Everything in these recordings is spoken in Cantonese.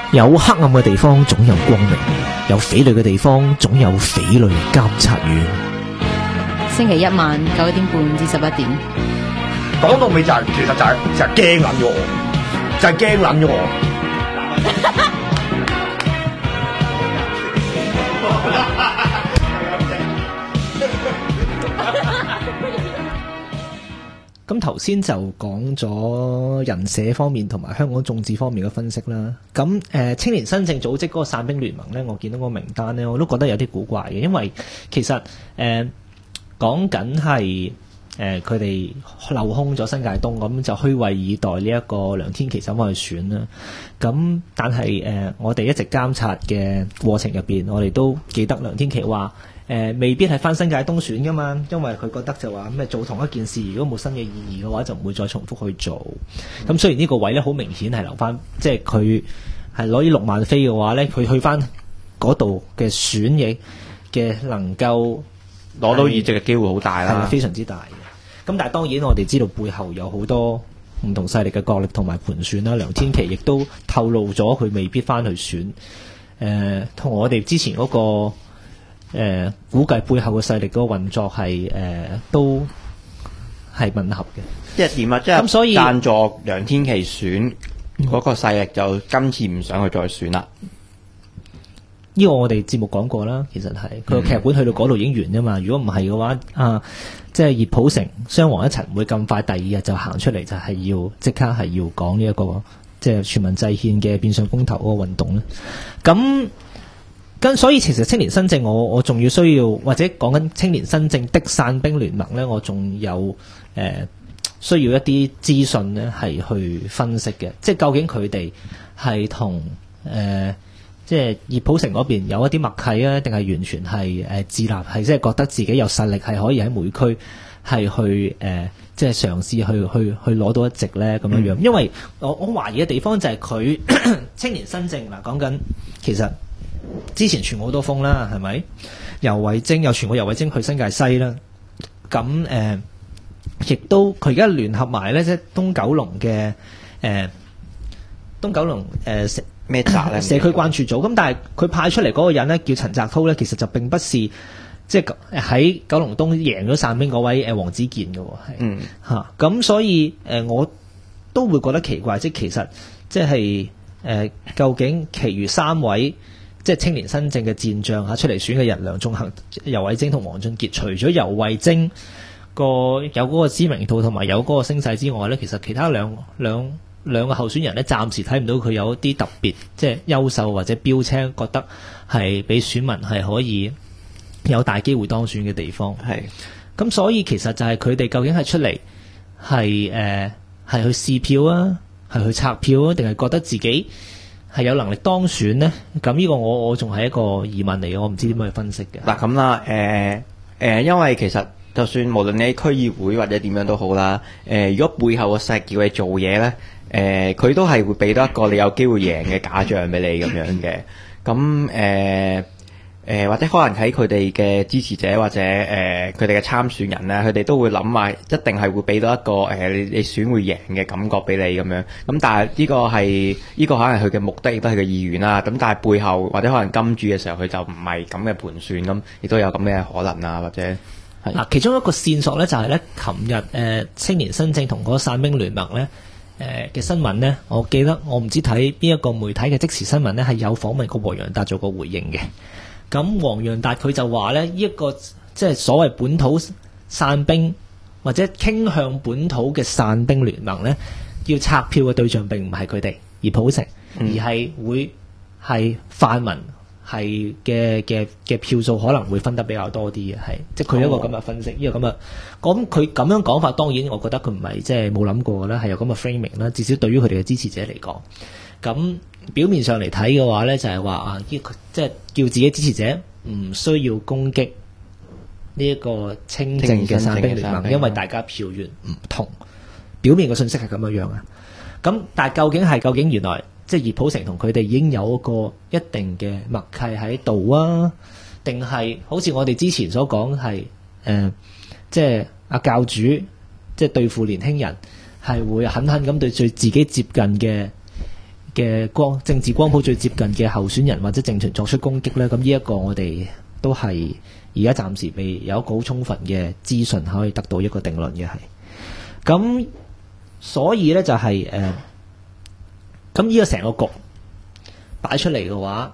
有黑暗嘅地方總有光明，有匪類嘅地方總有匪類監察院。 星期一晚9點半至11點。 講到尾就係、其實就係驚撚咗我，就係驚撚咗我。 咁頭先就講咗人社方面同埋香港眾志方面嘅分析啦。咁青年新政組織嗰個散兵聯盟咧，我見到個名單咧，我都覺得有啲古怪嘅，因為其實講緊係佢哋漏空咗新界東，咁就虛位以待呢一個梁天琦走返去選啦。咁但係我哋一直監察嘅過程入邊，我哋都記得梁天琦話未必係翻新界東選噶嘛，因為佢覺得就話咩做同一件事，如果冇新嘅意義嘅話，就唔會再重複去做。咁雖然呢個位咧好明顯係留翻，即係佢係攞呢6萬飛嘅話咧，佢去翻嗰度嘅選役嘅能夠攞到議席嘅機會好大啦， 係非常之大嘅。咁但係當然我哋知道背後有好多唔同勢力嘅角力同埋盤算啦。梁天琦亦都透露咗佢未必翻去選，同我哋之前嗰個估計背後嘅勢力嗰個運作係都係吻合嘅。 即係點啊？即係咁，所以贊助梁天琦選嗰個勢力就今次唔想去再選啦。 呢個我哋節目講過啦，其實係佢個劇本去到嗰度已經完啫嘛。如果唔係嘅話，即係熱普城雙王一齊唔會咁快第二日就行出嚟，就係要即刻係要講呢一個即係全民制憲嘅變相公投嗰個運動咧。所以其實青年新政我仲要需要，或者講緊青年新政的散兵聯盟咧，我仲有需要一啲資訊咧係去分析嘅，即係究竟佢哋係同即係熱普城嗰邊有一啲默契啊，定係完全係自立，係即係覺得自己有實力係可以喺每區係去即係嘗試去攞到一席咧咁樣樣。因為我懷疑嘅地方就係佢青年新政嗱，講緊其實之前傳好多風啦，係咪？游蕙禎又傳過游蕙禎去新界西啦，咁亦都佢而家聯合埋咧，即係東九龍嘅東九龍咩澤咧社區關注組。咁但係佢派出嚟嗰個人咧叫陳澤滔咧，其實就並不是即係喺九龍東贏咗散兵嗰位黃子健嘅，係咁所以我都會覺得奇怪，即係其實即係究竟其餘3位即係青年新政嘅戰將出嚟選嘅人，梁頌恆、游蕙禎同黃俊傑，除咗游蕙禎有嗰個知名度同埋有嗰個聲勢之外咧，其實其他兩個候選人咧，暫時睇唔到佢有一啲特別即係優秀或者標青，覺得係俾選民係可以有大機會當選嘅地方。係咁，所以其實就係佢哋究竟係出嚟係去試票啊，係去拆票啊，定係覺得自己係有能力當選呢？咁呢個我仲係一個疑問嚟嘅，我唔知點樣去分析嘅。 嗱咁啦，因為其實就算無論你喺區議會或者點樣都好啦，如果背後個勢叫你做嘢咧，佢都係會俾到一個你有機會贏嘅假象俾你咁樣嘅。咁或者可能喺佢哋嘅支持者或者佢哋嘅參選人咧，佢哋都會諗話一定係會俾到一個你選會贏嘅感覺俾你咁樣。咁但係呢個可能係佢嘅目的，亦都係佢嘅意願啦。咁但係背後或者可能金主嘅時候，佢就唔係咁嘅盤算，咁亦都有咁嘅可能啊，或者嗱，其中一個線索咧就係咧，琴日青年新政同嗰個散兵聯盟咧嘅新聞咧，我記得我唔知睇邊一個媒體嘅即時新聞咧係有訪問過黃洋達做過回應嘅。咁黃洋達佢就話咧，呢一個即係所謂本土散兵或者傾向本土嘅散兵聯盟咧，要拆票嘅對象並唔係佢哋熱普城，而係會係泛民係嘅票數可能會分得比較多啲嘅，係即係佢一個咁嘅分析，呢個咁嘅咁佢咁樣講法，當然我覺得佢唔係即係冇諗過啦，係有咁嘅 framing 啦，至少對於佢哋嘅支持者嚟講，咁表面上嚟睇嘅話咧，就係話即係叫自己支持者唔需要攻擊呢一個青政嘅散兵聯盟，因為大家票源唔同，表面嘅信息係咁樣啊。咁但係究竟原來即係熱普城同佢哋已經有一個一定嘅默契喺度啊？定係好似我哋之前所講係即係阿教主即係對付年輕人係會狠狠咁對最自己接近政治光譜最接近嘅候選人或者政團作出攻擊咧，咁呢一個我哋都係而家暫時未有一個好充分嘅資訊可以得到一個定論嘅係。咁所以咧就係咁呢個成個局擺出嚟嘅話，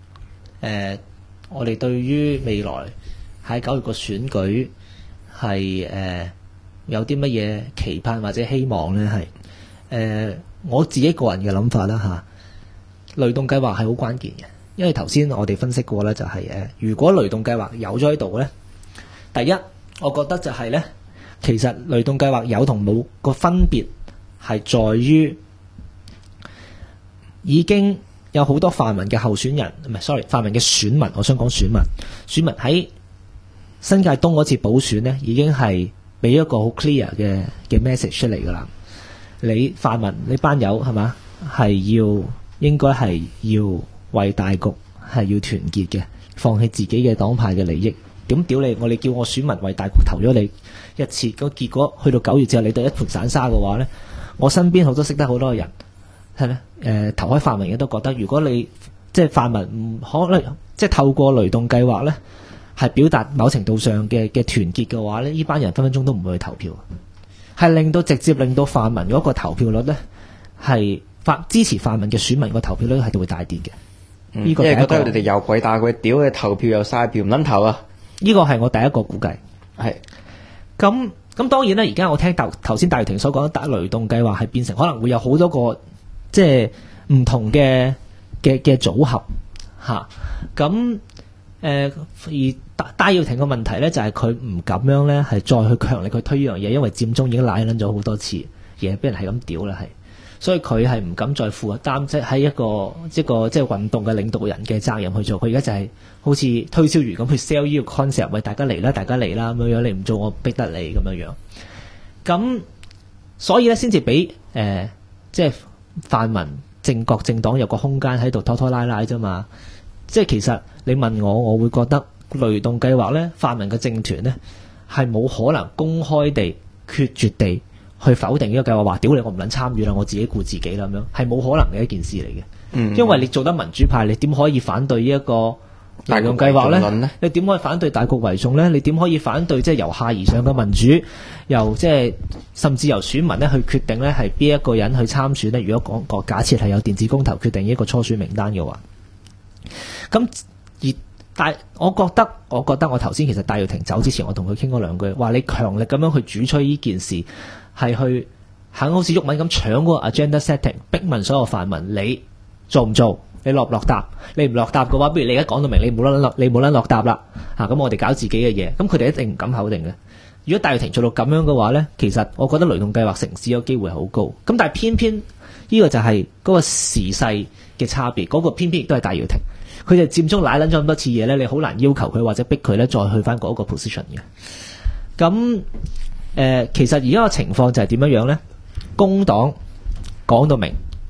我哋對於未來喺9月個選舉係有啲乜嘢期盼或者希望咧？係我自己個人嘅諗法啦嚇。雷動計劃係好關鍵嘅，因為頭先我哋分析過咧，就係如果雷動計劃有咗喺度咧，第一我覺得就係咧，其實雷動計劃有同冇個分別係在於已經有好多泛民嘅候選人，唔係 sorry， 泛民嘅選民，我想講選民喺新界東嗰次補選咧，已經係俾一個好 clear 嘅 message 出嚟㗎啦。你泛民呢班友係嘛，係應該係要為大局係要團結嘅，放棄自己嘅黨派嘅利益。點屌你？我哋叫我選民為大局投咗你一次，個結果去到9月之後，你對一盤散沙嘅話咧，我身邊好多識得好多人係咧，投開泛民嘅都覺得，如果你即係泛民唔可能即係透過雷動計劃咧，係表達某程度上嘅團結嘅話咧，呢班人分分鐘都唔會去投票，係直接令到泛民嗰個投票率咧係支持泛民嘅選民個投票率係會大跌嘅。呢個因為覺得佢哋又鬼打鬼屌嘅投票又嘥票唔撚投啊！呢個係我第一個估計。係咁當然啦，而家我聽頭先戴耀廷所講，雷動計劃係變成可能會有好多個即係唔同嘅組合嚇。咁而戴耀廷嘅問題咧就係佢唔咁樣咧係再去強力去推呢樣嘢，因為佔中已經賴撚咗好多次，嘢俾人係咁屌啦係。所以佢係唔敢再負擔，即係喺一個即係運動嘅領導人嘅責任去做。佢而家就係好似推銷員咁去 sell 呢個 concept， 喂大家嚟啦，大家嚟啦咁樣，你唔做我逼得你咁樣。咁所以咧先至俾即係泛民政國政黨有個空間喺度拖拖拉拉啫嘛。即係其實你問我會覺得雷動計劃咧，泛民嘅政團咧係冇可能公開地決絕地去否定呢個計劃，話屌你我唔撚參與啦，我自己顧自己啦咁樣，係冇可能嘅一件事嚟嘅。因為你做得民主派，你點可以反對呢一個雷動計劃咧？你點可以反對大局為重咧？你點可以反對即係由下而上嘅民主，由即係甚至由選民咧去決定咧係邊一個人去參選咧？如果講個假設係有電子公投決定一個初選名單嘅話，咁我覺得我頭先其實戴耀廷走之前，我同佢傾過兩句，話你強力咁樣去主吹呢件事。係去肯好似毓民咁搶嗰個 agenda setting， 逼問所有泛民你做唔做？你落唔落答？你唔落答嘅話，不如你而家講到明，你冇撚落答啦嚇。咁我哋搞自己嘅嘢，咁佢哋一定唔敢否定嘅。如果戴耀廷做到咁樣嘅話咧，其實我覺得雷動計劃成事嘅機會好高。咁但係偏偏呢個就係嗰個時勢嘅差別，嗰個偏偏亦都係戴耀廷。佢哋佔中賴撚咗咁多次嘢咧，你好難要求佢或者逼佢咧再去翻嗰個 position 嘅。咁其實而家個情況就係點樣咧？工黨講到明，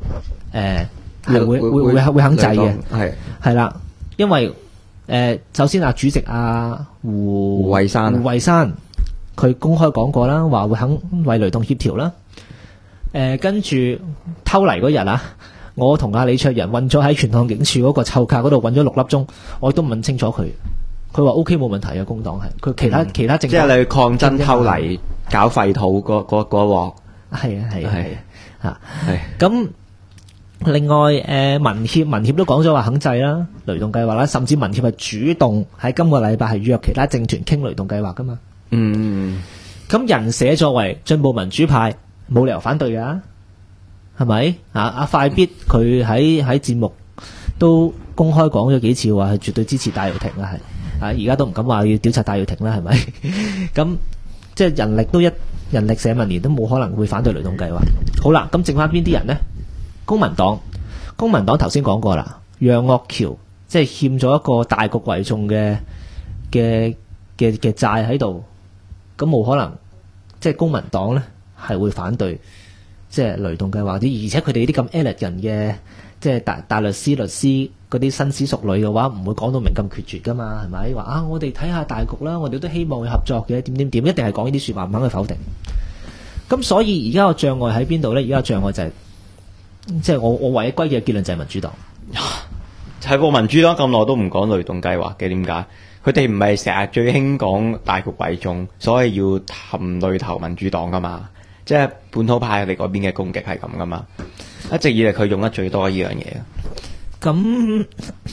會肯制嘅，係啦，因為首先主席胡慧珊佢公開講過啦，話會肯為雷動協調啦。跟住偷嚟嗰日我同李卓人運咗喺元朗警署嗰個臭卡嗰度運咗6粒鐘，我都問清楚佢。佢話 OK 冇問題嘅，工黨係佢其他政即係你去抗爭偷嚟搞廢土嗰鑊，係咁。另外民協都講咗話肯制啦，雷動計劃啦，甚至民協係主動喺今個禮拜係約其他政團傾雷動計劃噶嘛。咁人社作為進步民主派，冇理由反對噶，係咪？快必佢喺節目都公開講咗幾次話係絕對支持戴耀廷啦，係。而家都唔敢話要調查戴耀廷啦，係咪？咁即係人力社民連都冇可能會反對雷動計劃。好啦，咁剩翻邊啲人呢？公民黨頭先講過啦，楊岳橋即係欠咗一個大局為重嘅債喺度，咁冇可能即係公民黨咧係會反對即係雷動計劃啲，而且佢哋啲咁 elegant 嘅即係大律師嗰啲紳士淑女嘅話，唔會講到明咁決絕噶嘛，係咪？話我哋睇下大局啦，我哋都希望去合作嘅，點，一定係講呢啲說話，唔肯去否定。咁所以而家個障礙喺邊度咧？而家個障礙就係即係我唯一歸結嘅結論就係民主黨。 係個民主黨咁耐都唔講雷動計劃嘅，點解？佢哋唔係成日最興講大局為重，所以要含淚投民主黨噶嘛？即係本土派佢哋嗰邊嘅攻擊係咁噶嘛？一直以嚟佢用得最多呢樣嘢。 咁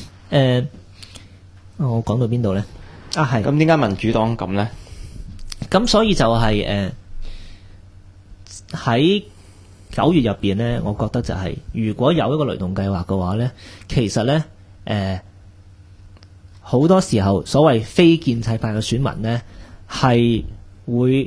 我講到邊度咧？啊係。 咁點解民主黨咁咧？ 咁所以就係喺9月入邊咧，我覺得就係、如果有一個雷動計劃嘅話咧，其實咧好多時候所謂非建制派嘅選民咧係會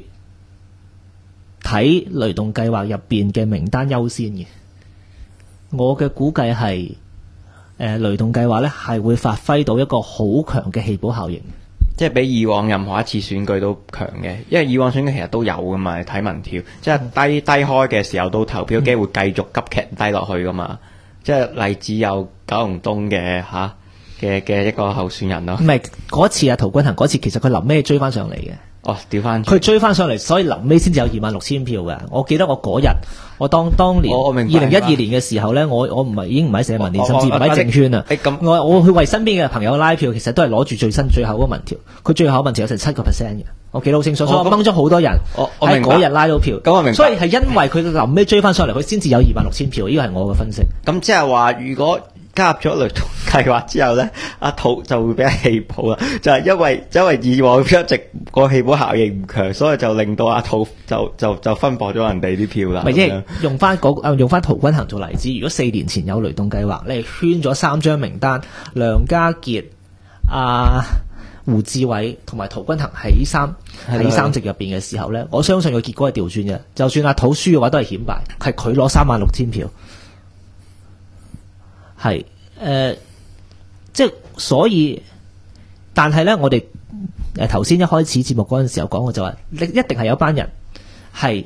睇雷動計劃入邊嘅名單優先嘅。我嘅估計係雷動計劃咧係會發揮到一個好強嘅氣泡效應。 即係比以往任何一次選舉都強嘅，因為以往選舉其實都有噶嘛，睇民調，即係低開嘅時候到投票機會繼續急劇低落去噶嘛，即係例子有九龍東嘅一個候選人咯。 唔係嗰次啊，陶君行嗰次其實佢臨尾追翻上嚟嘅。 哦，調翻佢追翻上嚟，所以臨尾先至有26,000票嘅。我記得我嗰日，我當年2012年嘅時候咧，我唔係已經唔喺社民連，甚至唔喺政圈啦。我去為身邊嘅朋友拉票，其實都係攞住最後嗰個民調。佢最後民調有成7%嘅，我記得好清楚。所以我掹咗好多人喺嗰日拉到票。 咁我明白。 所以係因為佢臨尾追翻上嚟，佢先至有26,000票。呢個係我嘅分析。 咁即係話，如果加入咗雷動計劃之後咧，阿土就會比較氣泡啦，就係因為以往一直個氣泡效應唔強，所以就令到阿土就分薄咗人哋啲票啦。 咪即係用翻陶君行做例子，如果4年前有雷動計劃，你圈咗3張名單，梁家傑、胡志偉同埋陶君行喺三席入邊嘅時候咧，我相信個結果係調轉嘅。就算阿土輸嘅話，都係險敗，係佢攞36,000票。係即係所以，但係咧，我哋頭先一開始節目嗰陣時候講嘅就話，一定係有班人係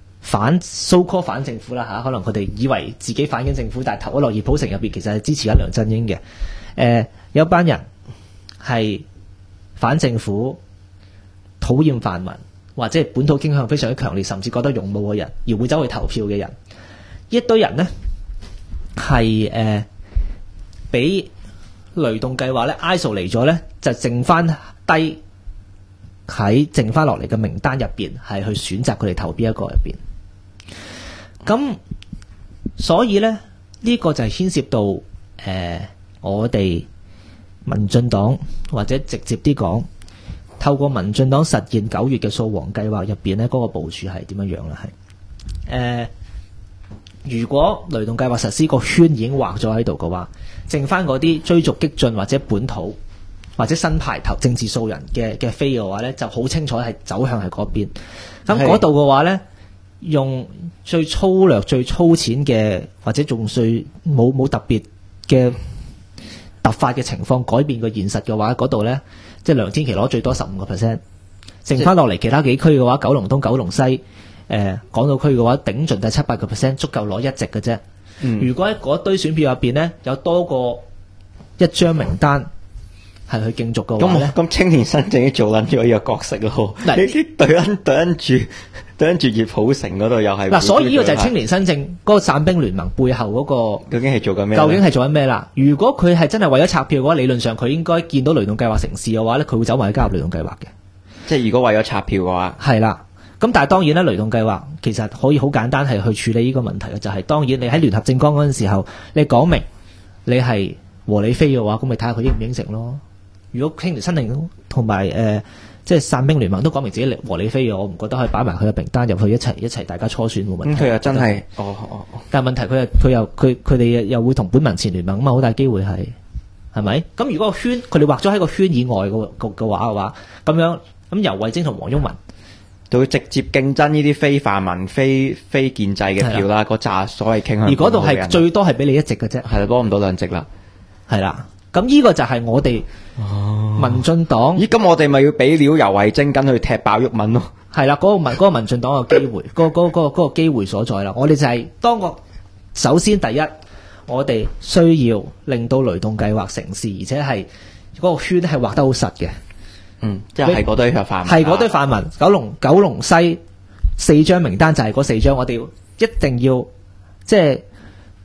so call 反政府啦嚇，可能佢哋以為自己反緊政府，但係投咗落熱普城入邊，其實係支持緊梁振英嘅。有班人係反政府、討厭泛民或者係本土傾向非常之強烈，甚至覺得勇武嘅人，而會走去投票嘅人，一堆人呢係俾雷動計劃咧 isolate 嚟咗咧，就剩翻低喺剩翻落嚟嘅名單入邊，係去選擇佢哋投邊一個入邊。咁所以咧，呢個就係牽涉到我哋民進黨或者直接啲講，透過民進黨實現9月嘅掃黃計劃入邊咧，嗰個部署係點樣樣啦？係如果雷動計劃實施個圈已經畫咗喺度嘅話，剩翻嗰啲追逐激進或者本土或者新派投政治素人嘅飛嘅話咧，就好清楚係走向係嗰邊。咁嗰度嘅話咧，用最粗略、最粗淺嘅或者仲最冇特別嘅突發嘅情況改變個現實嘅話，嗰度咧即係梁天琦攞最多15%，剩翻落嚟其他幾區嘅話，九龍東、九龍西。港島區嘅話，頂盡就係700%，足夠攞1席嘅啫。如果喺嗰堆選票入邊咧，有多過一張名單係去競逐嘅話咧， 咁青年新政已經做緊咗呢個角色咯。你啲對住葉普成嗰度又係嗱， 所以呢個就係青年新政嗰個散兵聯盟背後嗰個究竟係做緊咩啦？如果佢係真係為咗拆票嘅話，理論上佢應該見到雷動計劃成事嘅話咧，佢會走埋去加入雷動計劃嘅。 即係如果為咗拆票嘅話， 係啦。咁但係當然咧，雷動計劃其實可以好簡單係去處理呢個問題嘅，就係當然你喺聯合政綱嗰陣時候，你講明你係和理非嘅話，咁咪睇下佢應唔應承咯。如果青年新政同埋即係散兵聯盟都講明自己和理非嘅，我唔覺得可以擺埋佢嘅名單入去一齊大家初選冇問題。 佢又真係但係問題佢哋又會同本民前聯盟咁啊，好大機會係咪？咁如果個圈佢哋劃咗喺個圈以外嘅話，咁樣咁游蕙禎同黃毓民就會直接競爭呢啲非泛民、非建制嘅票啦，嗰紮所謂傾向。而嗰度係最多係俾你1席嘅啫， 係啦，攞唔到2席啦，係啦。咁呢個就係我哋民進黨。 咦？咁我哋咪要俾料游蕙禎跟去踢爆毓民咯？ 係啦，嗰個民進黨嘅機會，嗰個機會所在啦。我哋就係首先第一，我哋需要令到雷動計劃成事，而且係嗰個圈係畫得好實嘅。 即係嗰堆泛民， 係嗰堆泛民，九龍西4張名單就係嗰4張，我哋一定要即係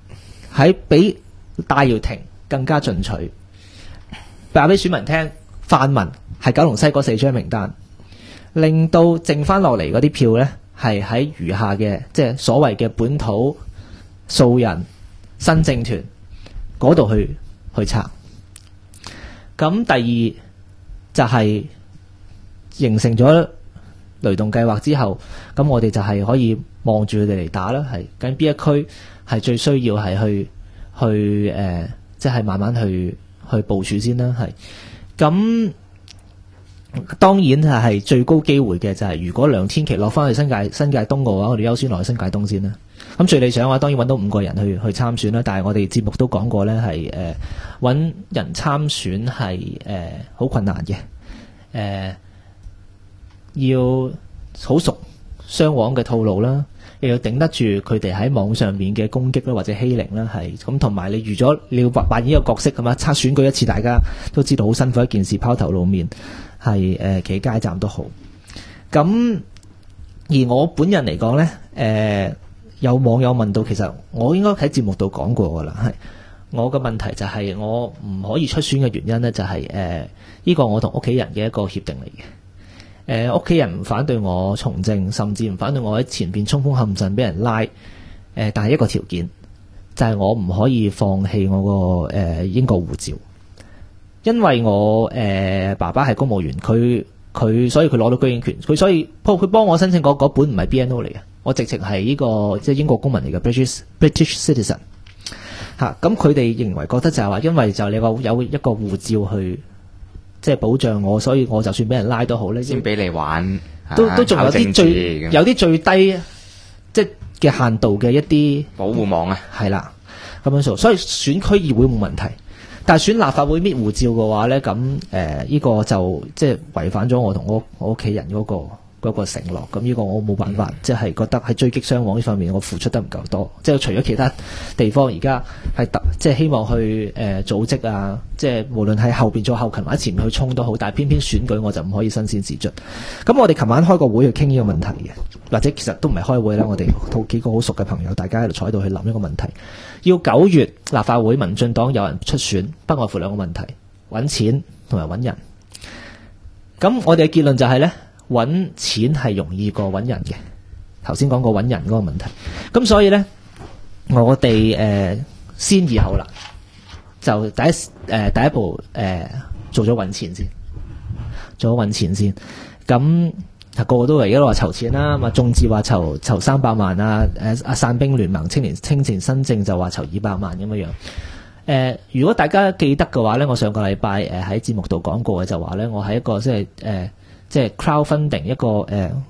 喺比戴耀廷更加進取，話俾選民聽，泛民係九龍西嗰4張名單，令到剩翻落嚟嗰啲票呢，係喺餘下嘅即係所謂嘅本土素人新政團嗰度去拆。咁第二就係形成咗雷動計劃之後，咁我哋就係可以望住佢哋嚟打啦。係究竟邊一區係最需要係去即係慢慢去部署先啦。係咁，當然係最高機會嘅就係如果梁天琦落翻去新界東嘅話，我哋優先落去新界東先啦。咁最理想嘅話，當然揾到5個人去參選啦。但係我哋節目都講過呢，係揾人參選係好困難嘅。要好熟雙黃嘅套路啦，又要頂得住佢哋喺網上面嘅攻擊啦，或者欺凌啦，係咁。同埋你預咗你要扮演一個角色咁啊，測選舉一次，大家都知道好辛苦一件事，拋頭露面，係企街站都好。咁而我本人嚟講呢，有網友問到，其實我應該喺節目度講過噶啦，係我嘅問題就係我唔可以出選嘅原因呢，就係呢個我同屋企人嘅一個協定嚟嘅。屋企人唔反對我從政，甚至唔反對我喺前邊衝鋒陷陣俾人拉。但係一個條件就係我唔可以放棄我個英國護照，因為我爸爸係公務員，佢所以佢攞到居英權，佢幫我申請嗰本唔係 BNO 嚟嘅，我直情係呢個即係英國公民嚟嘅 British citizen 嚇。咁佢哋認為覺得就係話，因為就你話有一個護照去。即係保障我，所以我就算俾人拉都好咧， 先俾你玩， 都仲有啲最低即係嘅限度嘅一啲保護網啊， 係啦咁樣做。所以選區議會冇問題，但係選立法會搣護照嘅話咧，咁呢個就即係違反咗我同我屋企人嗰個承諾。咁呢個我冇辦法，即係覺得喺追擊雙黃呢方面，我付出得唔夠多。即係除咗其他地方而家係即係希望去組織啊，即係無論喺後邊做後勤或者前面去衝都好，但係偏偏選舉我就唔可以身先士卒。咁我哋琴晚開個會去傾呢個問題嘅，或者其實都唔係開會啦，我哋幾個好熟嘅朋友，大家喺度坐喺度去諗一個問題。要9月立法會民進黨有人出選，不外乎2個問題：揾錢同埋揾人。咁我哋嘅結論就係呢。揾錢係容易過揾人嘅，頭先講過揾人嗰個問題，咁所以呢，我哋先易後難，就第一步做咗揾錢先，咁個個都而家都話籌錢啦，咁啊眾志話籌300萬啊，散兵聯盟青年新政就話籌200萬咁樣。如果大家記得嘅話呢，我上個禮拜喺節目度講過嘅就話呢，我係一個即係 crowdfunding 一個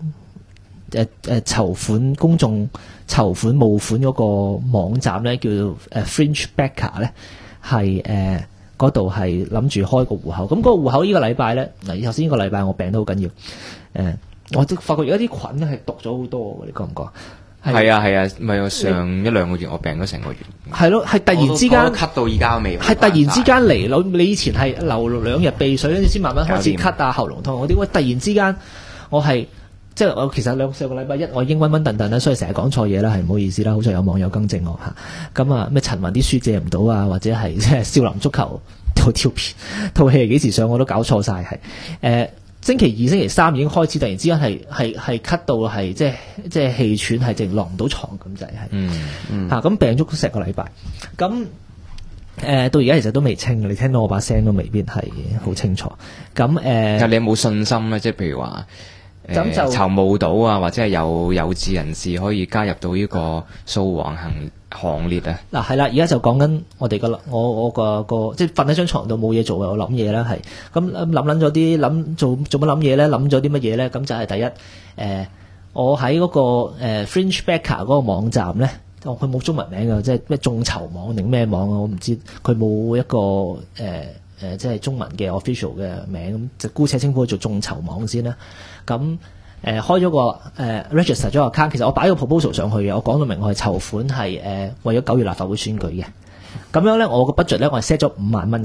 籌款公眾籌款募款嗰個網站咧，叫做Fringe Backer 咧，係嗰度係諗住開個戶口。咁嗰個戶口呢個禮拜咧，嗱頭先呢個禮拜我病得好緊要，我都發覺而家啲菌咧係毒咗好多喎，你覺唔覺？ 係啊，咪我上1-2個月我病咗成個月。係咯，係突然之間咳到而家未。 係突然之間嚟咯，你以前係流2日鼻水，跟住先慢慢開始咳啊、喉嚨痛嗰啲。喂，突然之間我係即係我其實上個禮拜一我已經暈暈頓頓啦，所以成日講錯嘢啦，係唔好意思啦。好在有網友更正我嚇。咁啊咩陳雲啲書借唔到啊，或者係即係少林足球套片套戲係幾時上我都搞錯晒係星期2、星期3已經開始，突然之間係咳到係即係氣喘，係淨落唔到床咁就係咁病咗成個禮拜。咁到而家其實都未清，你聽到我把聲都未必係好清楚。咁但你有冇信心咧？即係譬如話咁就籌募到啊，或者係有志人士可以加入到呢個掃黃行列啊？嗱係啦，而家就講緊我哋我個即係瞓喺張床度冇嘢做嘅，我諗嘢啦係。咁諗咗啲做乜諗嘢咧？諗咗啲乜嘢咧？咁就係第一我喺嗰個Fringe Backer 嗰個網站咧，佢冇中文名嘅，即係咩眾籌網定咩網啊？我唔知，佢冇一個即係中文嘅 official 嘅名，咁就姑且稱呼佢做眾籌網先啦。咁開咗個register 咗個 account，其實我擺個 proposal 上去嘅，我講到明我係籌款係為咗9月立法會選舉嘅。咁樣咧，我個 budget 咧，我係 set 咗5萬蚊先，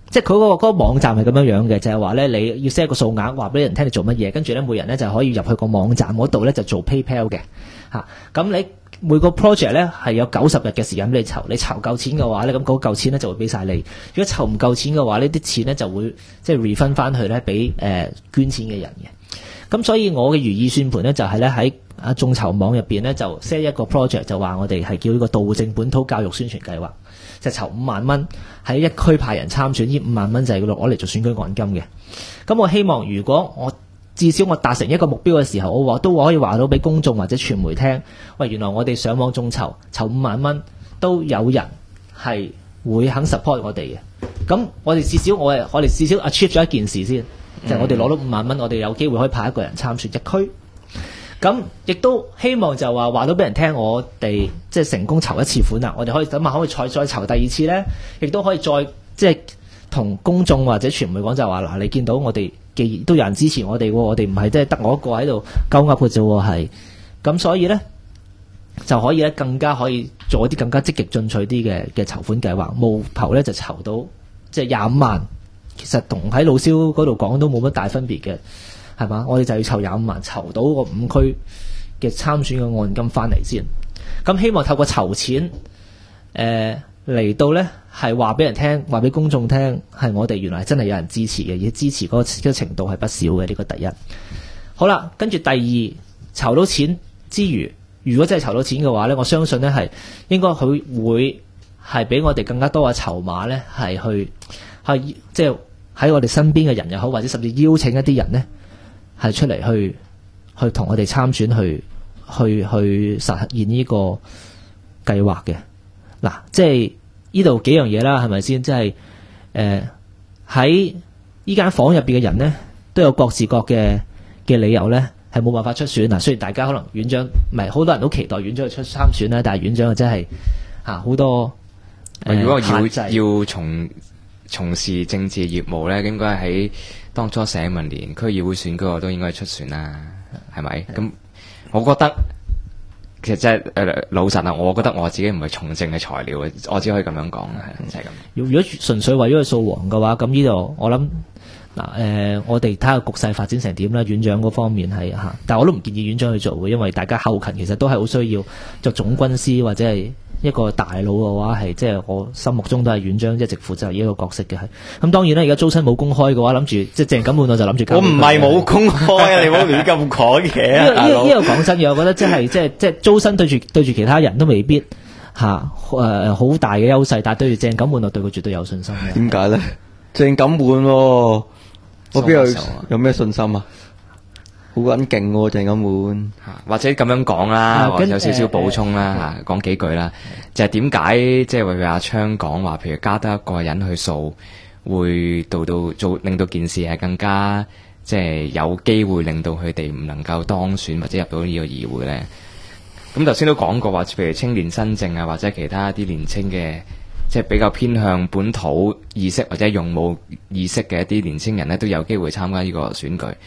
即係佢嗰個網站係咁樣嘅，就係話咧你要 set 個數額，話俾人聽你做乜嘢，跟住咧每人咧就可以入去個網站嗰度咧就做 PayPal 嘅嚇。咁你每個 project 咧係有90日嘅時間俾你籌，你籌夠錢嘅話咧，咁嗰嚿錢咧就會俾晒你。如果籌唔夠錢嘅話，呢啲錢咧就會即係 refund 翻去咧俾捐錢嘅人嘅。咁所以我嘅如意算盤咧就係咧喺眾籌網入邊咧就 set 一個 project， 就話我哋係叫呢個道正本土教育宣傳計劃，就籌5萬蚊喺一區派人參選，呢5萬蚊就係攞嚟做選舉按金嘅。咁我希望如果我至少我達成一個目標嘅時候，我都可以話到俾公眾或者傳媒聽，喂，原來我哋上網眾籌5萬蚊都有人係會肯 support 我哋嘅。咁我哋至少我哋至少 achieve 咗一件事先，就係我哋攞到5萬蚊，我哋有機會可以派一個人參選一區。咁亦都希望就話到俾人聽，我哋即係成功籌一次款啦，我哋可以諗下可以再籌第二次咧，亦都可以再即係同公眾或者傳媒講就話嗱，你見到我哋既然都有人支持我哋，我哋唔係即係得我一個喺度鳩噏嘅啫，係咁，所以咧就可以咧更加可以做一啲更加積極進取啲嘅籌款計劃，務求咧就籌到即係25萬，其實同喺老蕭嗰度講都冇乜大分別嘅。係嘛？我哋就要籌25萬，籌到個5區嘅參選嘅按金翻嚟先。咁希望透過籌錢，嚟到咧係話俾人聽，話俾公眾聽，係我哋原來真係有人支持嘅，而支持嗰個程度係不少嘅。呢個第一。好啦，跟住第二，籌到錢之餘，如果真係籌到錢嘅話咧，我相信咧係應該佢會係俾我哋更加多嘅籌碼咧，係去即係喺我哋身邊嘅人又好，或者甚至邀請一啲人咧。係出嚟去同我哋參選去實現呢個計劃嘅。嗱，即係呢度幾樣嘢啦，係咪先？即係喺呢間房入邊嘅人咧，都有各自各嘅理由咧，係冇辦法出選嗱。雖然大家可能院長唔係好多人都期待院長去參選啦，但係院長真係好多如果限制要從事政治業務咧，應該喺當初社民連區議會選舉我都應該出選啦，係咪？咁我覺得其實即係老實啊，我覺得我自己唔係從政嘅材料，我只可以咁樣講，係就係咁。如果純粹為咗去掃黃嘅話，咁呢度我諗我哋睇下局勢發展成點啦。院長嗰方面係但係我都唔建議院長去做嘅，因為大家後勤其實都係好需要做總軍師或者係一個大佬嘅話，係即係我心目中都係院長一直負責呢一個角色嘅。係咁，當然啦，而家租親冇公開嘅話，諗住即係鄭錦滿我就諗住。 我唔係冇公開啊，你唔好亂咁講嘢。 呢個講真嘅，我覺得即係租親對住其他人都未必好大嘅優勢，但係對住鄭錦滿我對佢絕對有信心嘅。 點解咧？鄭錦滿我邊有咩信心啊？好撚勁喎，鄭錦滿。 或者咁樣講啦，或者有少少補充啦，講幾句啦。就係點解即係為阿昌講話，譬如加得一個人去掃，會令到件事係更加即係有機會令到佢哋唔能夠當選或者入到呢個議會咧。咁頭先都講過話，譬如青年新政啊，或者其他啲年青嘅，即係比較偏向本土意識或者勇武意識嘅一啲年青人咧，都有機會參加呢個選舉。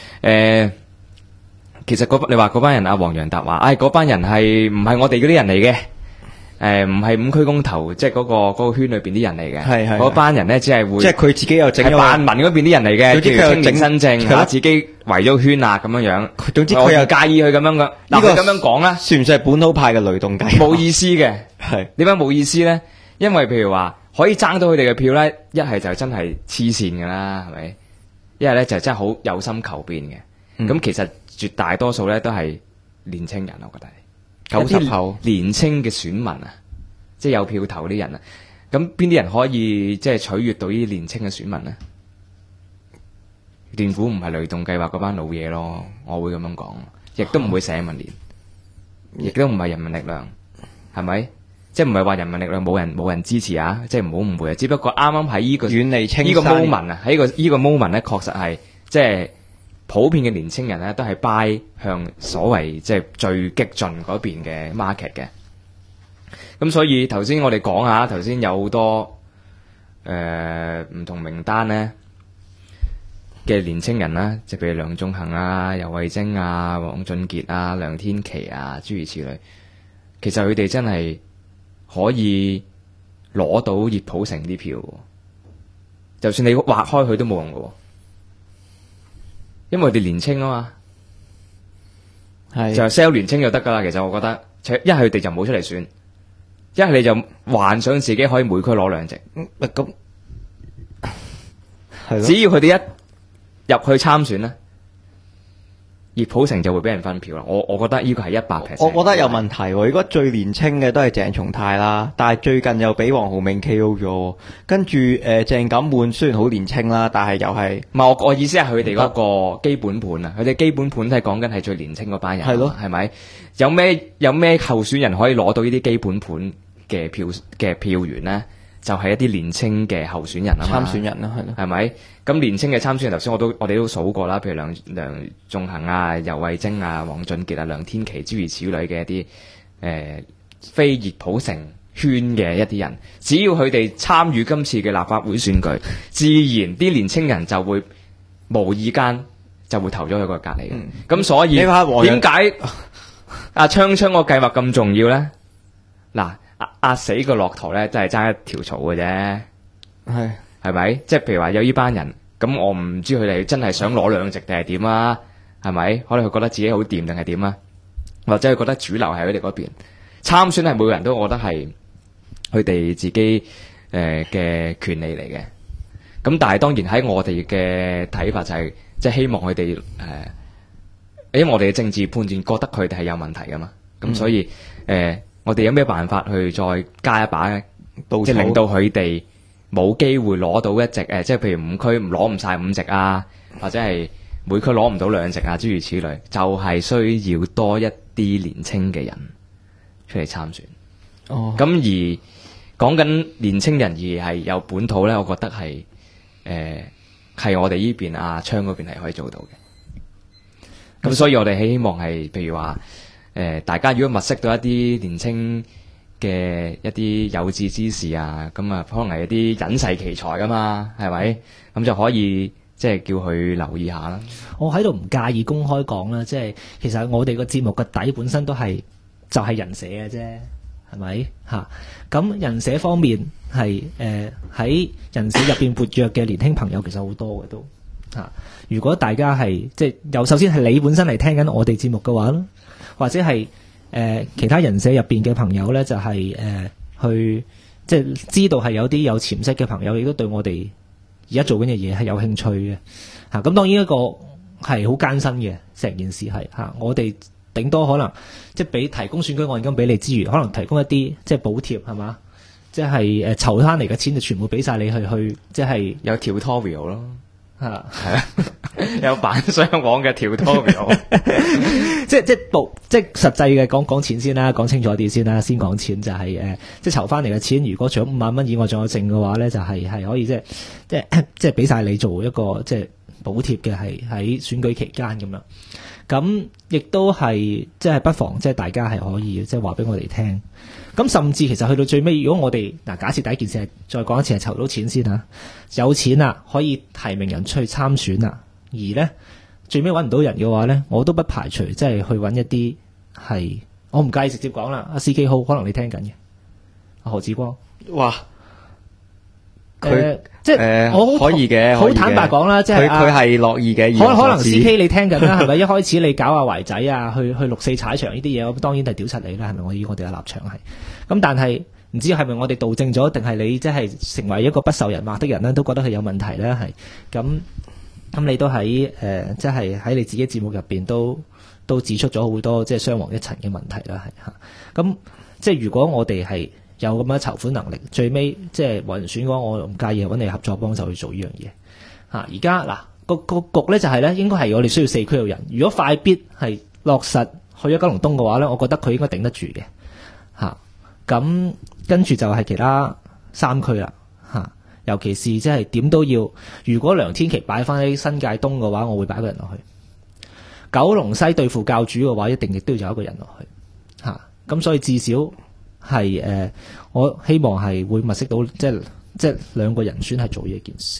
其實你話嗰班人，阿黃洋達話，嗰班人係唔係我哋嗰啲人嚟嘅？唔係5區公投，即係嗰個圈裏邊啲人嚟嘅。係嗰班人咧，只係會即係佢自己又整咗泛民嗰邊啲人嚟嘅。總之佢又整新政，自己圍咗圈啊咁樣樣。總之佢又介意佢咁樣嘅。嗱，佢咁樣講啦，算唔算係本土派嘅雷動計？冇意思嘅。係點解冇意思咧？因為譬如話可以爭到佢哋嘅票咧，一係就真係黐線噶啦，係咪？一係咧就真係好有心求變嘅。咁其實絕大多數咧都係年青人，我覺得係90後年青嘅選民啊，即係有票投啲人啊。咁邊啲人可以即係取悅到呢啲年青嘅選民呢？電府唔係雷動計劃嗰班老嘢咯，我會咁樣講，亦都唔會社民連，亦都唔係人民力量，係咪？即係唔係話人民力量冇人支持啊？即係唔好誤會啊！只不過啱啱喺呢個遠離青呢個 moment 啊，喺呢個 moment 咧，確實係即係。普遍嘅年青人咧，都係 buy 向所謂即係最激進嗰邊嘅 market 嘅。咁所以頭先我哋講下，頭先有好多唔同名單咧嘅年青人啦，即係譬如梁頌恆啊、游蕙禎啊、黃俊傑啊、梁天琦啊，諸如此類。其實佢哋真係可以攞到熱普城啲票， 就算你劃開佢都冇用嘅，因為佢哋年青啊嘛。就 sell 年青就得噶啦。其實我覺得，一係佢哋就冇出嚟選，一係你就幻想自己可以每區攞2席。 咁係咯， 只要佢哋一入去參選咧，熱普城就會俾人分票啦。我覺得呢個係100%。 我覺得有問題喎。如果最年青嘅都係鄭松泰啦，但係最近又俾黃浩銘 KO 咗。跟住鄭錦滿雖然好年青啦，但係又係唔係我意思係佢哋嗰個基本盤啊。佢哋基本盤都係講緊係最年青嗰班人。 係咯， 係咪？有咩候選人可以攞到呢啲基本盤嘅票源咧？就係一啲年青嘅候選人啊嘛， 參選人啦，係咯， 係咪？咁年青嘅參選人頭先我哋都數過啦，譬如梁頌恆啊、游蕙禎啊、黃俊傑啊、梁天琦諸如此類嘅一啲非熱普城圈嘅一啲人，只要佢哋參與今次嘅立法會選舉，自然啲年青人就會無意間就會投咗去個隔離。咁所以點解阿昌昌個計劃咁重要咧？嗱。壓死個駱駝咧，真係爭一條草嘅啫，係咪？即係譬如話有呢班人，咁我唔知佢哋真係想攞2席定係點啊？係咪？可能佢覺得自己好掂定係點啊？或者佢覺得主流係佢哋嗰邊參選，係每個人都我覺得係佢哋自己嘅權利嚟嘅。咁但係當然喺我哋嘅睇法就係、即係希望佢哋因為我哋嘅政治判斷覺得佢哋係有問題噶嘛，咁所以我哋有咩辦法去再加一把，即係令到佢哋冇機會攞到一席即係譬如5區攞唔晒5席啊，或者係每區攞唔到2席啊，諸如此類，就係需要多一啲年青嘅人出嚟參選。咁而講緊年青人而係有本土咧，我覺得係係我哋呢邊阿昌嗰邊係可以做到嘅。咁所以我哋希望係譬如話。大家如果物色到一啲年青嘅一啲有志之士啊，咁啊可能係一啲隱世奇才噶嘛，係咪？咁就可以即係叫佢留意下啦。 我喺度唔介意公開講啦，即係其實我哋個節目嘅底本身都係就係人社嘅啫，係咪嚇？咁人社方面係喺人社入邊活躍嘅年輕朋友其實好多嘅都嚇。如果大家係即係首先係你本身嚟聽緊我哋節目嘅話咧。或者係其他人社入邊嘅朋友咧，就係去即係知道係有啲有潛質嘅朋友，亦都對我哋而家做緊嘅嘢係有興趣嘅嚇。咁當然一個係好艱辛嘅成件事係嚇，我哋頂多可能即係俾提供選舉按金俾你之餘，可能提供一啲即係補貼係嘛，即係籌翻嚟嘅錢就全部俾晒你去即係有 tutorial 咯。係啊，有板雙網嘅tutorial， 即係實際嘅講錢先啦，講清楚啲先啦，先講錢就係即係籌翻嚟嘅錢，如果除咗5萬蚊以外仲有剩嘅話咧，就係可以即係俾晒你做一個即係補貼嘅，係喺選舉期間咁樣。咁亦都係即係不妨即係大家係可以即係話俾我哋聽。咁甚至其實去到最尾，如果我哋假設第一件事係再講一次係籌到錢先嚇，有錢啦，可以提名人出去參選啦，而咧最尾揾唔到人嘅話咧，我都不排除即係去揾一啲係我唔介意直接講啦。阿司機號可能你聽緊嘅，阿何志光， 哇！ 即係我可以嘅， 好坦白講啦，即係佢係樂意嘅。 可能 CK 你聽緊啦，係咪？一開始你搞阿懷仔啊，去6-4踩場呢啲嘢，咁當然係屌柒你啦，係咪？我以我哋嘅立場係咁，但係唔知係咪我哋導正咗，定係你即係成為一個不受人罵的人咧，都覺得佢有問題咧，係咁你都喺即係喺你自己節目入邊都指出咗好多即係雙黃一塵嘅問題啦，係嚇。咁即係如果我哋係有咁樣籌款能力，最尾即係冇人選嘅話，我唔介意揾你合作幫手去做呢樣嘢嚇。而家嗱個局咧就係咧，應該係我哋需要4區嘅人。如果快必係落實去咗九龍東嘅話咧，我覺得佢應該頂得住嘅嚇。咁跟住就係其他3區啦嚇。尤其是即係點都要，如果梁天琦擺翻喺新界東嘅話，我會擺個人落去。九龍西對付教主嘅話，一定亦都要有一個人落去嚇。咁所以至少。係我希望係會物色到即係2個人選係做呢一件事。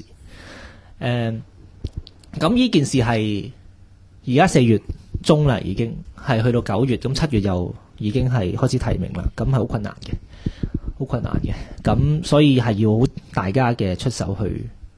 咁呢件事係而家4月中啦，已經係去到9月，咁7月又已經係開始提名啦。咁係好困難嘅，好困難嘅。咁所以係要大家嘅出手去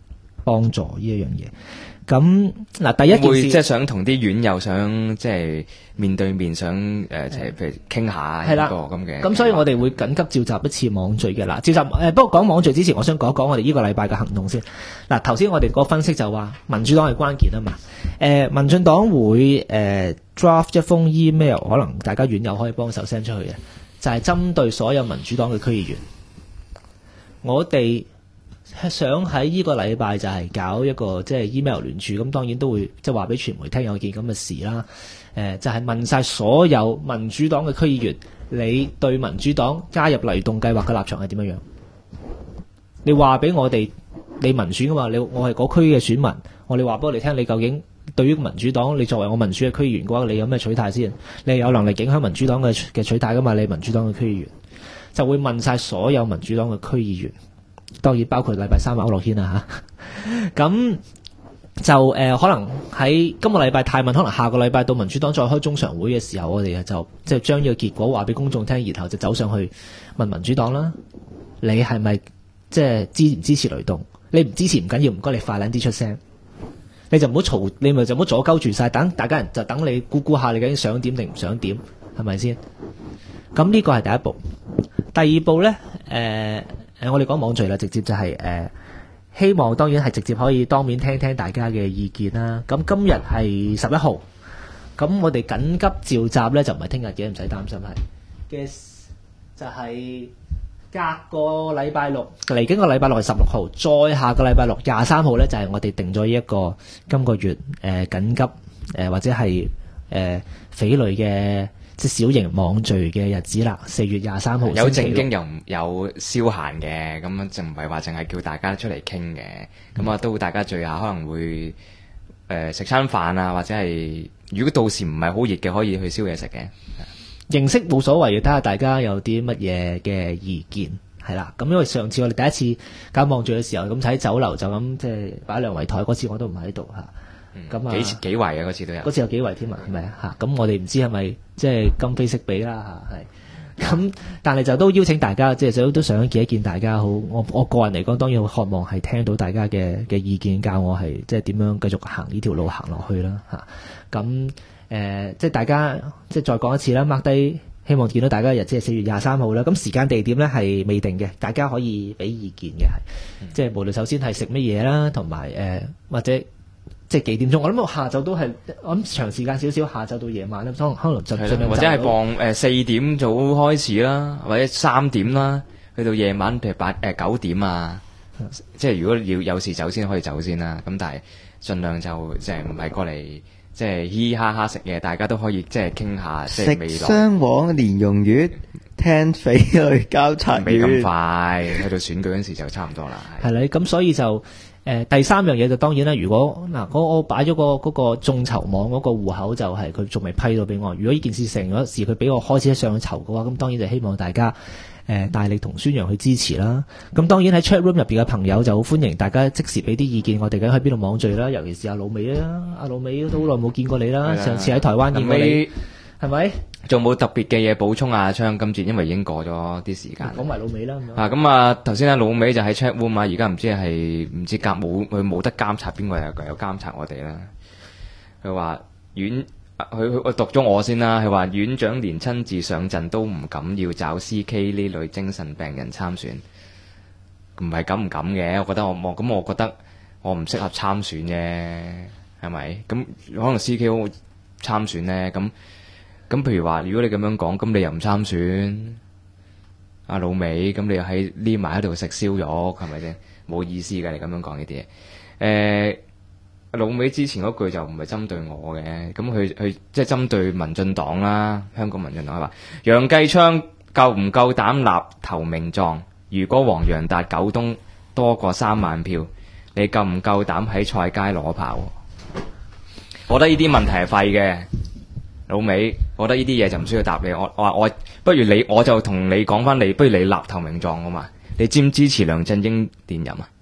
幫助呢一樣嘢。咁嗱，第一件事會即係想同啲院友想即係面對面想譬如傾下呢個咁嘅。 咁所以我哋會緊急召集一次網聚嘅啦。召集不過講網聚之前，我想講一講我哋呢個禮拜嘅行動先。嗱，頭先我哋個分析就話民主黨係關鍵啊嘛。民進黨會draft 一封 email， 可能大家院友可以幫手 send 出去嘅，就係針對所有民主黨嘅區議員。我哋想喺呢個禮拜就係搞一個即係 email 聯署，咁當然都會即係話俾傳媒聽有件咁嘅事啦。就係問晒所有民主黨嘅區議員，你對民主黨加入雷動計劃嘅立場係點樣樣？你話俾我哋，你民選噶嘛？我係嗰區嘅選民，我哋話俾我哋聽，你究竟對於民主黨，你作為我民選嘅區議員嘅話，你有咩取態先？你係有能力影響民主黨嘅取態噶嘛？你民主黨嘅區議員就會問晒所有民主黨嘅區議員。當然包括禮拜三區諾軒啊嚇，咁就可能喺今個禮拜太問，可能下個禮拜到民主黨再開中常會嘅時候，我哋就即係將呢個結果話俾公眾聽，然後就走上去問民主黨啦，你係咪即係支唔支持雷動？你唔支持唔緊要，唔該你快啲出聲，你就唔好嘈，你咪就唔好阻鳩住晒，等大家人就等你估下你究竟想點定唔想點，係咪先？咁呢個係第一步，第二步咧我哋講網聚啦，直接就係希望當然係直接可以當面聽聽大家嘅意見啦。咁今日係11號，咁我哋緊急召集咧就唔係聽日嘅，唔使擔心係嘅，就係隔個禮拜六嚟緊個禮拜六係16號，再下個禮拜六23號咧就係我哋定咗一個今個月緊急或者係匪類嘅。即係小型網聚嘅日子啦，4月23號有正經又唔有消閒嘅，咁樣就唔係話淨係叫大家出嚟傾嘅，咁啊都大家聚下，可能會食餐飯啊，或者係如果到時唔係好熱嘅，可以去燒嘢食嘅。 形式冇所謂嘅，睇下大家有啲乜嘢嘅意見係啦。咁因為上次我哋第一次搞網聚嘅時候，咁喺酒樓就咁即係擺兩圍台，嗰次我都唔喺度嚇。咁幾圍啊？嗰次都有， 嗰次有幾圍添啊？係咪啊？嚇！咁我哋唔知係咪即係今非昔比啦嚇，係。咁但係就都邀請大家，即係都想見一見大家好。我個人嚟講，當然好渴望係聽到大家嘅意見，教我係即係點樣繼續行呢條路行落去啦嚇。咁即係大家即係再講一次啦，mark低，希望見到大家日子係4月23號啦。咁時間地點咧係未定嘅，大家可以俾意見嘅係。即係無論首先係食乜嘢啦，同埋或者。即係幾點鐘？我諗我下晝都係，我諗長時間少少，下晝到夜晚咧，可能就盡量或者係傍4點早開始啦，或者3點啦，去到夜晚譬如9點啊，即係如果要有時走先可以走先啦。咁但係盡量就即係唔係過嚟即係嘻嘻哈哈食嘢，大家都可以即係傾下即係未來。 食雙黃蓮蓉月，聽匪類交賊未咁快，去到選舉嗰時就差唔多啦。 係啦，咁所以就。第三樣嘢就當然啦，如果我擺咗嗰個眾籌網嗰個戶口就係佢仲未批到俾我。如果呢件事成咗事，佢俾我開始上去籌嘅話，咁當然就希望大家大力同宣揚去支持啦。咁當然喺 chat room 入邊嘅朋友就好歡迎大家即時俾啲意見，我哋究竟喺邊度網聚啦。尤其是阿老美啦，阿老美都好耐冇見過你啦，上次喺台灣見過你，係咪？仲冇特別嘅嘢補充啊？昌今次因為已經過咗啲時間， 講埋老美啦。 咁啊頭先咧老美就喺 chat room 啊，而家唔知佢冇得監察邊個有監察我哋啦。佢話我讀咗我先啦。佢話院長連親自上陣都唔敢要找 CK 呢類精神病人參選，唔係敢唔敢嘅。我覺得我覺得我唔適合參選啫，係咪？咁可能 CK 好參選咧，咁譬如話，如果你咁樣講，咁你又唔參選，阿老美，咁你又喺匿埋喺度食燒肉，係咪先？冇意思嘅，你咁樣講呢啲嘢。老美之前嗰句就唔係針對我嘅，咁佢即係針對民進黨啦，香港民進黨係話，楊繼昌夠唔夠膽立投名狀？如果黃洋達九東多過3萬票，你夠唔夠膽喺菜街攞炮？我覺得呢啲問題係廢嘅。老美，我覺得呢啲嘢就唔需要答你。我不如我就同你講翻，不如你立投名狀啊嘛？你支唔支持梁振英連任啊？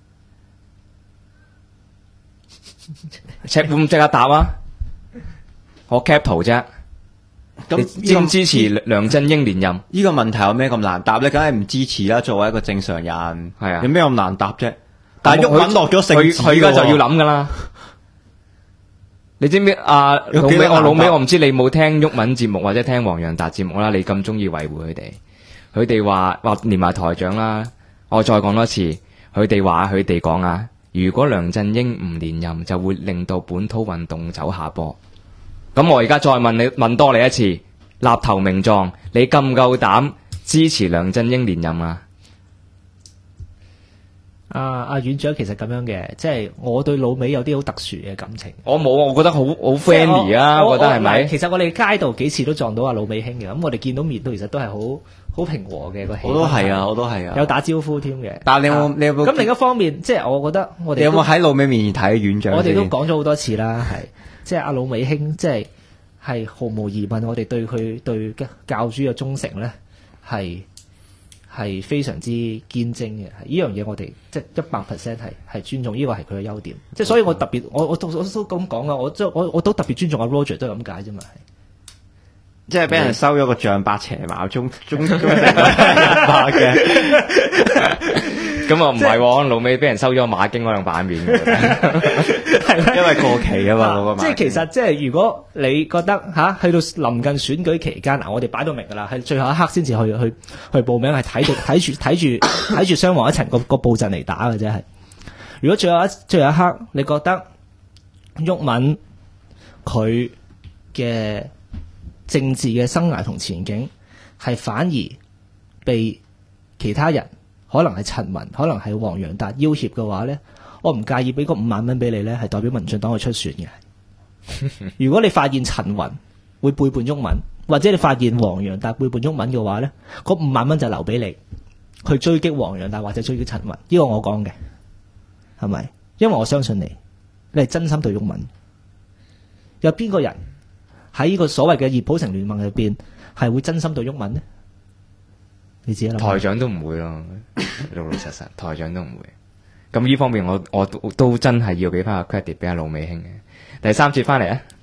赤會唔即刻答啊？我 cap 圖啫。你支唔支持梁振英連任？ 呢個問題有咩咁難答咧？梗係唔支持啦。作為一個正常人，係啊，有咩咁難答啫？ 但係毓民落咗聖旨， 佢而家就要諗噶啦。你知唔知啊？老尾我唔知你冇聽毓民節目或者聽黃洋達節目啦。你咁中意維護佢哋話連埋台長啦。我再講多次，佢哋講啊，如果梁振英唔連任，就會令到本土運動走下坡。咁我而家再問多你一次，立頭名狀，你夠唔夠膽支持梁振英連任啊？ 阿院長其實咁樣嘅，即係我對老美有啲好特殊嘅感情。 我冇，我覺得好 friendly 啊，我覺得係咪？ 其實我哋街道幾次都撞到阿老美兄嘅，咁我哋見到面都其實都係好平和嘅個氣氛。 我都係啊， 有打招呼添嘅。 但係你有冇？ 咁另一方面，即係我覺得我哋你有冇喺老美面前睇院長？ 我哋都講咗好多次啦，係即係阿老美兄，即係毫無疑問，我哋對佢對教主嘅忠誠咧係非常之堅貞嘅，呢樣嘢我哋即係100% 係尊重，呢個係佢嘅優點。即係所以我特別，我都咁講啊，我都特別尊重阿 Roger 都係咁解啫嘛。 即係俾人收咗個象白邪馬中成馬嘅。 咁啊唔係，老尾俾人收咗馬經嗰兩版面嘅， 因為過期啊嘛。嗰個即係其實即係如果你覺得去到臨近選舉期間，我哋擺到明噶啦，係最後一刻先至去報名，係睇住雙黃一層個布陣嚟打嘅啫。係如果最後一刻你覺得毓民佢嘅政治嘅生涯同前景係反而被其他人，可能係陳雲，可能係黃洋達要挾嘅話咧，我唔介意俾個5萬蚊俾你咧，係代表民進黨去出選嘅。如果你發現陳雲會背叛毓民，或者你發現黃洋達背叛毓民嘅話咧，嗰5萬蚊就留俾你去追擊黃洋達或者追擊陳雲。呢個我講嘅係咪？因為我相信你係真心對毓民。有邊個人喺呢個所謂嘅熱普城聯盟入邊係會真心對毓民呢？你自己諗。 台長都唔會咯，老實，台長都唔會。咁呢方面我都真係要俾翻個 credit 俾阿老美兄嘅。第3節翻嚟啊！